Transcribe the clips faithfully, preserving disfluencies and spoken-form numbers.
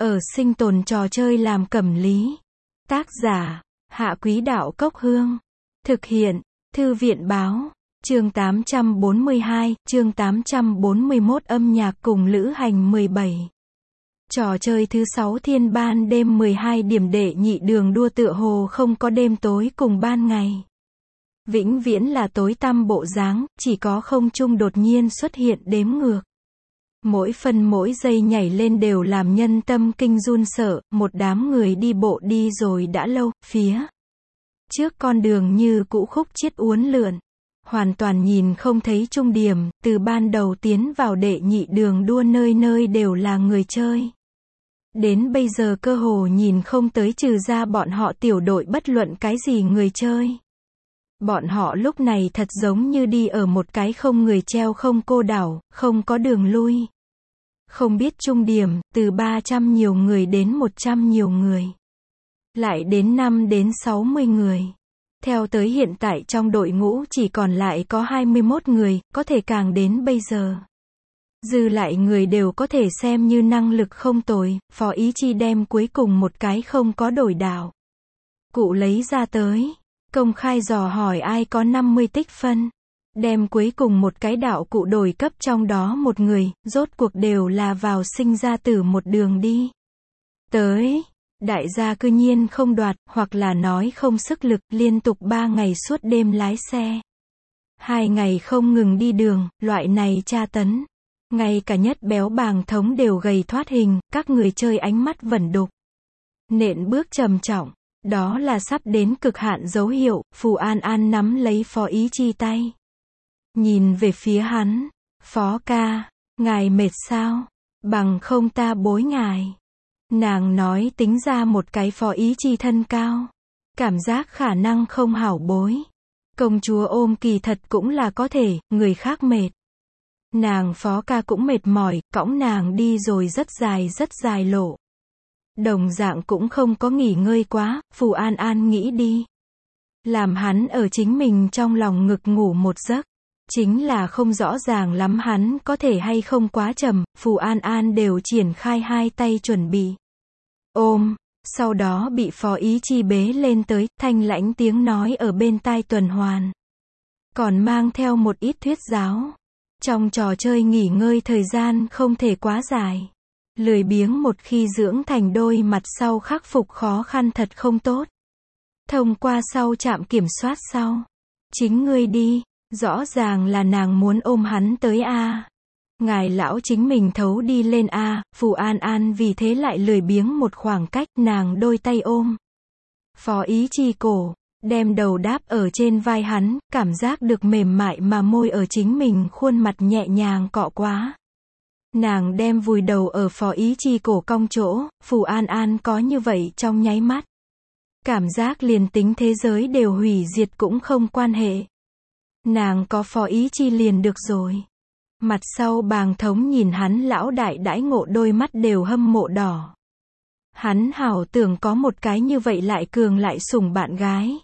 ở sinh tồn trò chơi làm cẩm lý. Tác giả, Hạ Quý Đạo Cốc Hương. Thực hiện, Thư viện Báo. Chương tám trăm bốn mươi hai, chương tám trăm bốn mươi mốt âm nhạc cùng lữ hành mười bảy. Trò chơi thứ sáu thiên ban đêm mười hai điểm đệ nhị đường đua tựa hồ không có đêm tối cùng ban ngày. Vĩnh viễn là tối tăm bộ dáng, chỉ có không trung đột nhiên xuất hiện đếm ngược. Mỗi phân mỗi giây nhảy lên đều làm nhân tâm kinh run sợ, một đám người đi bộ đi rồi đã lâu, phía trước con đường như cũ khúc chiết uốn lượn. Hoàn toàn nhìn không thấy trung điểm, từ ban đầu tiến vào đệ nhị đường đua nơi nơi đều là người chơi. Đến bây giờ cơ hồ nhìn không tới trừ ra bọn họ tiểu đội bất luận cái gì người chơi. Bọn họ lúc này thật giống như đi ở một cái không người treo không cô đảo, không có đường lui. Không biết trung điểm, từ ba trăm nhiều người đến một trăm nhiều người. Lại đến năm đến sáu mươi người. Theo tới hiện tại trong đội ngũ chỉ còn lại có hai mươi mốt người, có thể càng đến bây giờ. Dư lại người đều có thể xem như năng lực không tồi, Phó Ý Chi đem cuối cùng một cái không có đổi đảo. Cụ lấy ra tới, công khai dò hỏi ai có năm mươi tích phân. Đem cuối cùng một cái đạo cụ đổi cấp trong đó một người, rốt cuộc đều là vào sinh ra tử một đường đi. Tới. Đại gia cư nhiên không đoạt, hoặc là nói không sức lực, liên tục ba ngày suốt đêm lái xe. Hai ngày không ngừng đi đường, loại này tra tấn. Ngay cả nhất béo bàng thống đều gầy thoát hình, các người chơi ánh mắt vẩn đục. Nện bước trầm trọng, đó là sắp đến cực hạn dấu hiệu, Phù An An nắm lấy Phó Ý Chi tay. Nhìn về phía hắn, Phó ca, ngài mệt sao? Bằng không ta bối ngài. Nàng nói tính ra một cái Phó Ý Chi thân cao. Cảm giác khả năng không hảo bối. Công chúa ôm kỳ thật cũng là có thể, người khác mệt. Nàng Phó ca cũng mệt mỏi, cõng nàng đi rồi rất dài rất dài lộ. Đồng dạng cũng không có nghỉ ngơi quá, Phù An An nghĩ đi. Làm hắn ở chính mình trong lòng ngực ngủ một giấc. Chính là không rõ ràng lắm hắn có thể hay không quá trầm, Phù An An đều triển khai hai tay chuẩn bị. Ôm, sau đó bị Phó Ý Chi bế lên tới, thanh lãnh tiếng nói ở bên tai tuần hoàn. Còn mang theo một ít thuyết giáo. Trong trò chơi nghỉ ngơi thời gian không thể quá dài. Lười biếng một khi dưỡng thành đôi mặt sau khắc phục khó khăn thật không tốt. Thông qua sau trạm kiểm soát sau. Chính ngươi đi, rõ ràng là nàng muốn ôm hắn tới a. Ngài lão chính mình thấu đi lên a, Phù An An vì thế lại lười biếng một khoảng cách, nàng đôi tay ôm. Phó Ý Chi cổ, đem đầu đáp ở trên vai hắn, cảm giác được mềm mại mà môi ở chính mình khuôn mặt nhẹ nhàng cọ quá. Nàng đem vùi đầu ở Phó Ý Chi cổ cong chỗ, Phù An An có như vậy trong nháy mắt. Cảm giác liền tính thế giới đều hủy diệt cũng không quan hệ. Nàng có Phó Ý Chi liền được rồi. Mặt sau bàng thống nhìn hắn lão đại đãi ngộ đôi mắt đều hâm mộ đỏ. Hắn hảo tưởng có một cái như vậy lại cường lại sủng bạn gái.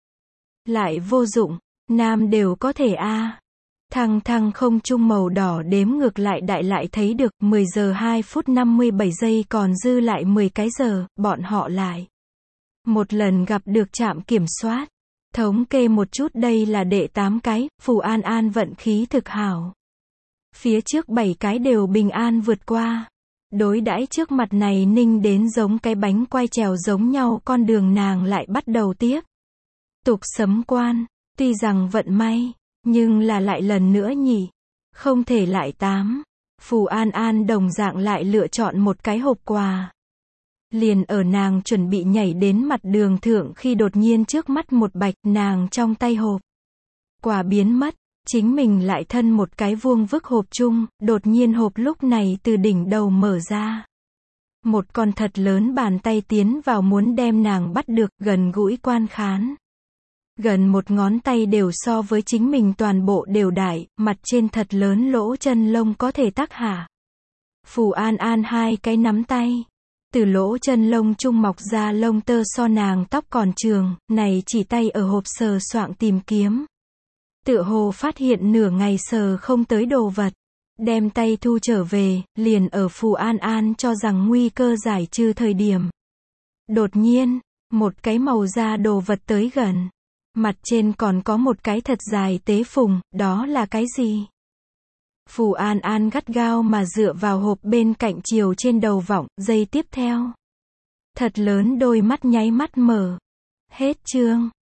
Lại vô dụng, nam đều có thể a. À. Thăng thăng không trung màu đỏ đếm ngược lại đại lại thấy được mười giờ hai phút năm mươi bảy giây còn dư lại mười cái giờ, bọn họ lại. Một lần gặp được trạm kiểm soát. Thống kê một chút đây là đệ tám cái, Phù An An vận khí thực hảo. Phía trước bảy cái đều bình an vượt qua. Đối đãi trước mặt này ninh đến giống cái bánh quai trèo giống nhau con đường nàng lại bắt đầu tiếp. Tục sấm quan, tuy rằng vận may, nhưng là lại lần nữa nhỉ. Không thể lại tám. Phù An An đồng dạng lại lựa chọn một cái hộp quà. Liền ở nàng chuẩn bị nhảy đến mặt đường thượng khi đột nhiên trước mắt một bạch nàng trong tay hộp. Quà biến mất. Chính mình lại thân một cái vuông vức hộp chung, đột nhiên hộp lúc này từ đỉnh đầu mở ra. Một con thật lớn bàn tay tiến vào muốn đem nàng bắt được, gần gũi quan khán. Gần một ngón tay đều so với chính mình toàn bộ đều đại, mặt trên thật lớn lỗ chân lông có thể tác hạ. Phù An An hai cái nắm tay. Từ lỗ chân lông chung mọc ra lông tơ so nàng tóc còn trường, này chỉ tay ở hộp sờ soạng tìm kiếm. Tựa hồ phát hiện nửa ngày sờ không tới đồ vật. Đem tay thu trở về, liền ở Phù An An cho rằng nguy cơ giải trừ thời điểm. Đột nhiên, một cái màu da đồ vật tới gần. Mặt trên còn có một cái thật dài tế phùng, đó là cái gì? Phù An An gắt gao mà dựa vào hộp bên cạnh chiều trên đầu vọng, giây tiếp theo. Thật lớn đôi mắt nháy mắt mở. Hết chương.